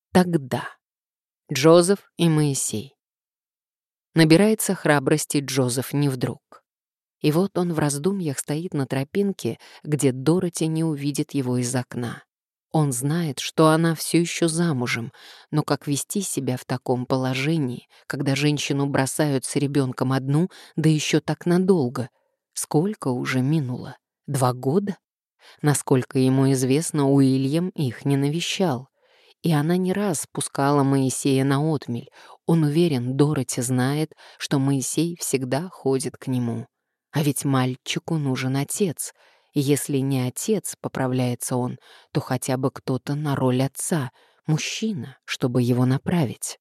Тогда Джозеф и Моисей. Набирается храбрости Джозеф не вдруг. И вот он в раздумьях стоит на тропинке, где Дороти не увидит его из окна. Он знает, что она все еще замужем, но как вести себя в таком положении, когда женщину бросают с ребенком одну, да еще так надолго? Сколько уже минуло? 2 года? Насколько ему известно, Уильям их не навещал. И она не раз спускала Моисея на отмель. Он уверен, Дороти знает, что Моисей всегда ходит к нему. А ведь мальчику нужен отец. И если не отец, поправляется он, то хотя бы кто-то на роль отца, мужчина, чтобы его направить.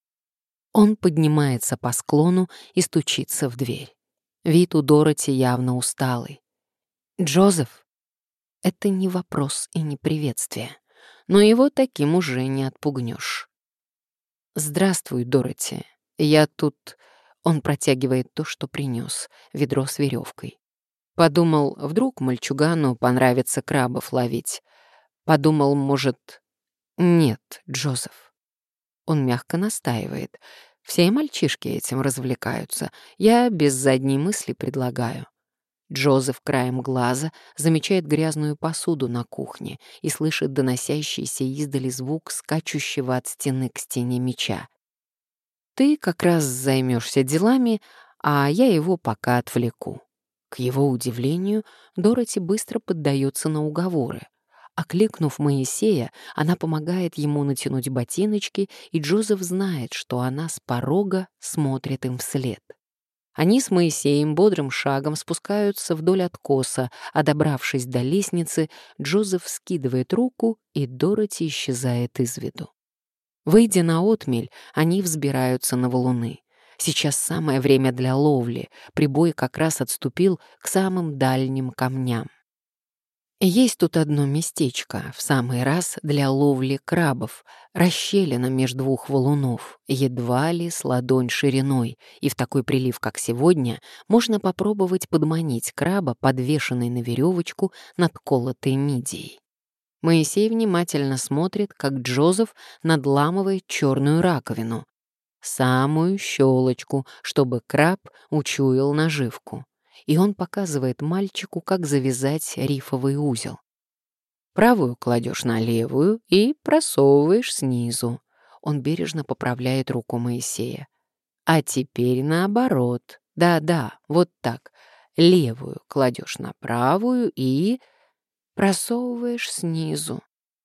Он поднимается по склону и стучится в дверь. Вид у Дороти явно усталый. «Джозеф?» Это не вопрос и не приветствие, но его таким уже не отпугнешь. «Здравствуй, Дороти. Я тут...» Он протягивает то, что принес, ведро с веревкой. Подумал, вдруг мальчугану понравится крабов ловить. Подумал, может... Нет, Джозеф. Он мягко настаивает. Все мальчишки этим развлекаются. Я без задней мысли предлагаю. Джозеф краем глаза замечает грязную посуду на кухне и слышит доносящийся издали звук скачущего от стены к стене мяча. «Ты как раз займешься делами, а я его пока отвлеку». К его удивлению, Дороти быстро поддается на уговоры. Окликнув Моисея, она помогает ему натянуть ботиночки, и Джозеф знает, что она с порога смотрит им вслед. Они с Моисеем бодрым шагом спускаются вдоль откоса, а добравшись до лестницы, Джозеф скидывает руку, и Дороти исчезает из виду. Выйдя на отмель, они взбираются на валуны. Сейчас самое время для ловли, прибой как раз отступил к самым дальним камням. Есть тут одно местечко, в самый раз для ловли крабов, расщелина между 2 валунов, едва ли с ладонь шириной, и в такой прилив, как сегодня, можно попробовать подманить краба, подвешенный на веревочку над колотой мидией. Моисей внимательно смотрит, как Джозеф надламывает черную раковину, самую щелочку, чтобы краб учуял наживку. И он показывает мальчику, как завязать рифовый узел. Правую кладешь на левую и просовываешь снизу. Он бережно поправляет руку Моисея. А теперь наоборот. Да-да, вот так. Левую кладешь на правую и просовываешь снизу.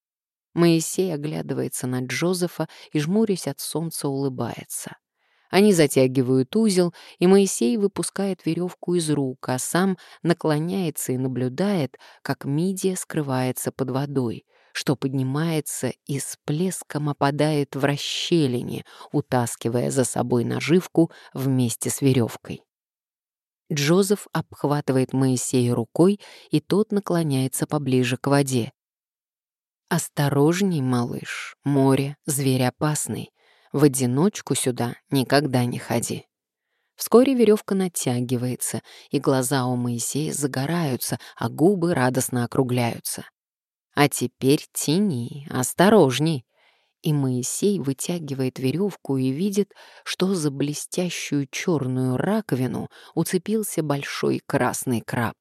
Моисей оглядывается на Джозефа и, жмурясь от солнца, улыбается. Они затягивают узел, и Моисей выпускает веревку из рук, а сам наклоняется и наблюдает, как мидия скрывается под водой, что поднимается и с плеском опадает в расщелине, утаскивая за собой наживку вместе с веревкой. Джозеф обхватывает Моисея рукой, и тот наклоняется поближе к воде. «Осторожней, малыш, море, зверь опасный. В одиночку сюда никогда не ходи». Вскоре веревка натягивается, и глаза у Моисея загораются, а губы радостно округляются. «А теперь тяни, осторожней». И Моисей вытягивает веревку и видит, что за блестящую черную раковину уцепился большой красный краб.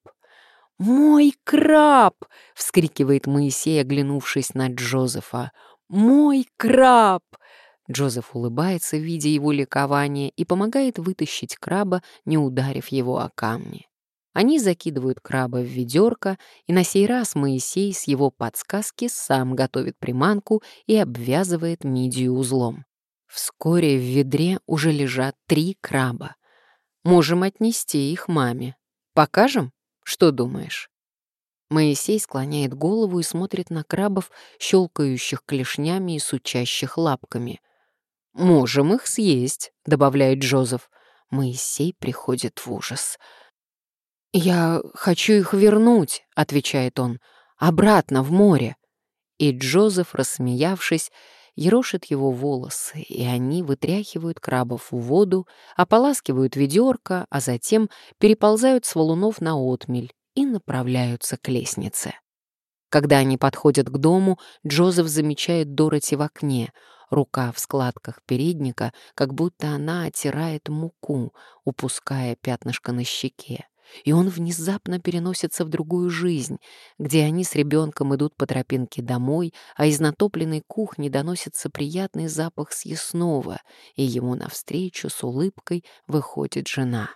«Мой краб!» — вскрикивает Моисей, оглянувшись на Джозефа. «Мой краб!» Джозеф улыбается, видя его ликование, и помогает вытащить краба, не ударив его о камни. Они закидывают краба в ведерко, и на сей раз Моисей с его подсказки сам готовит приманку и обвязывает мидию узлом. Вскоре в ведре уже лежат 3 краба. Можем отнести их маме. Покажем? Что думаешь? Моисей склоняет голову и смотрит на крабов, щелкающих клешнями и сучащих лапками. «Можем их съесть», — добавляет Джозеф. Моисей приходит в ужас. «Я хочу их вернуть», — отвечает он, — «обратно в море». И Джозеф, рассмеявшись, ерошит его волосы, и они вытряхивают крабов в воду, ополаскивают ведерко, а затем переползают с валунов на отмель и направляются к лестнице. Когда они подходят к дому, Джозеф замечает Дороти в окне. Рука в складках передника, как будто она оттирает муку, упуская пятнышко на щеке. И он внезапно переносится в другую жизнь, где они с ребенком идут по тропинке домой, а из натопленной кухни доносится приятный запах съестного, и ему навстречу с улыбкой выходит жена.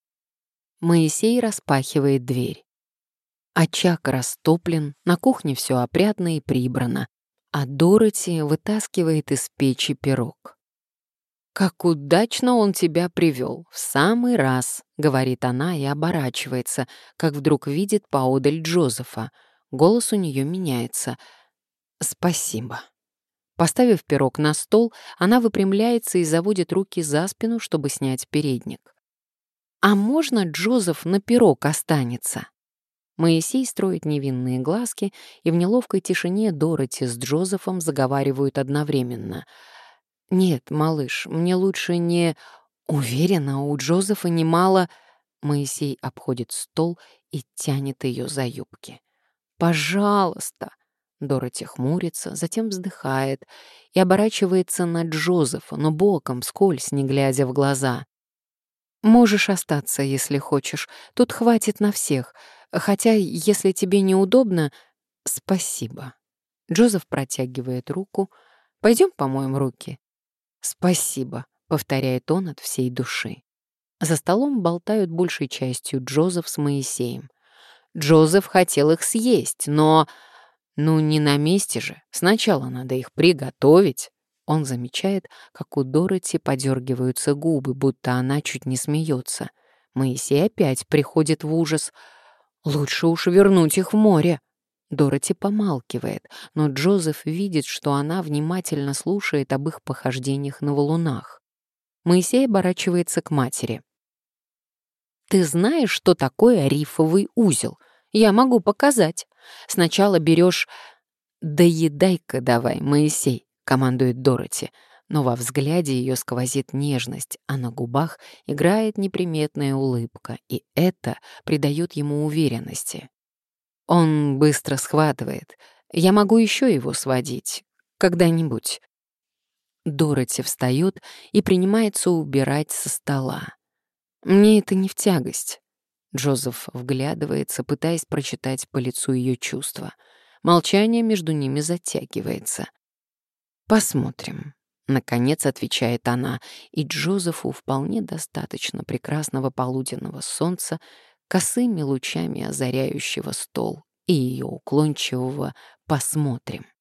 Моисей распахивает дверь. Очаг растоплен, на кухне все опрятно и прибрано, а Дороти вытаскивает из печи пирог. «Как удачно он тебя привел, в самый раз», — говорит она и оборачивается, как вдруг видит поодаль Джозефа. Голос у нее меняется. «Спасибо». Поставив пирог на стол, она выпрямляется и заводит руки за спину, чтобы снять передник. «А можно Джозеф на пирог останется?» Моисей строит невинные глазки, и в неловкой тишине Дороти с Джозефом заговаривают одновременно. «Нет, малыш, мне лучше не...» «Уверена, у Джозефа немало...» Моисей обходит стол и тянет ее за юбки. «Пожалуйста!» Дороти хмурится, затем вздыхает и оборачивается на Джозефа, но боком, вскользь, не глядя в глаза. «Можешь остаться, если хочешь. Тут хватит на всех. Хотя, если тебе неудобно, спасибо». Джозеф протягивает руку. «Пойдем помоем руки». «Спасибо», — повторяет он от всей души. За столом болтают большей частью Джозеф с Моисеем. Джозеф хотел их съесть, но... Ну, не на месте же. Сначала надо их приготовить. Он замечает, как у Дороти подергиваются губы, будто она чуть не смеется. Моисей опять приходит в ужас. «Лучше уж вернуть их в море». Дороти помалкивает, но Джозеф видит, что она внимательно слушает об их похождениях на валунах. Моисей оборачивается к матери. «Ты знаешь, что такое рифовый узел? Я могу показать. Сначала берешь...» «Доедай-ка давай, Моисей», — командует Дороти, но во взгляде ее сквозит нежность, а на губах играет неприметная улыбка, и это придает ему уверенности. Он быстро схватывает. «Я могу еще его сводить. Когда-нибудь». Дороти встает и принимается убирать со стола. «Мне это не в тягость». Джозеф вглядывается, пытаясь прочитать по лицу ее чувства. Молчание между ними затягивается. «Посмотрим», — наконец отвечает она, и Джозефу вполне достаточно прекрасного полуденного солнца, косыми лучами озаряющего стол, и ее уклончивого «посмотрим».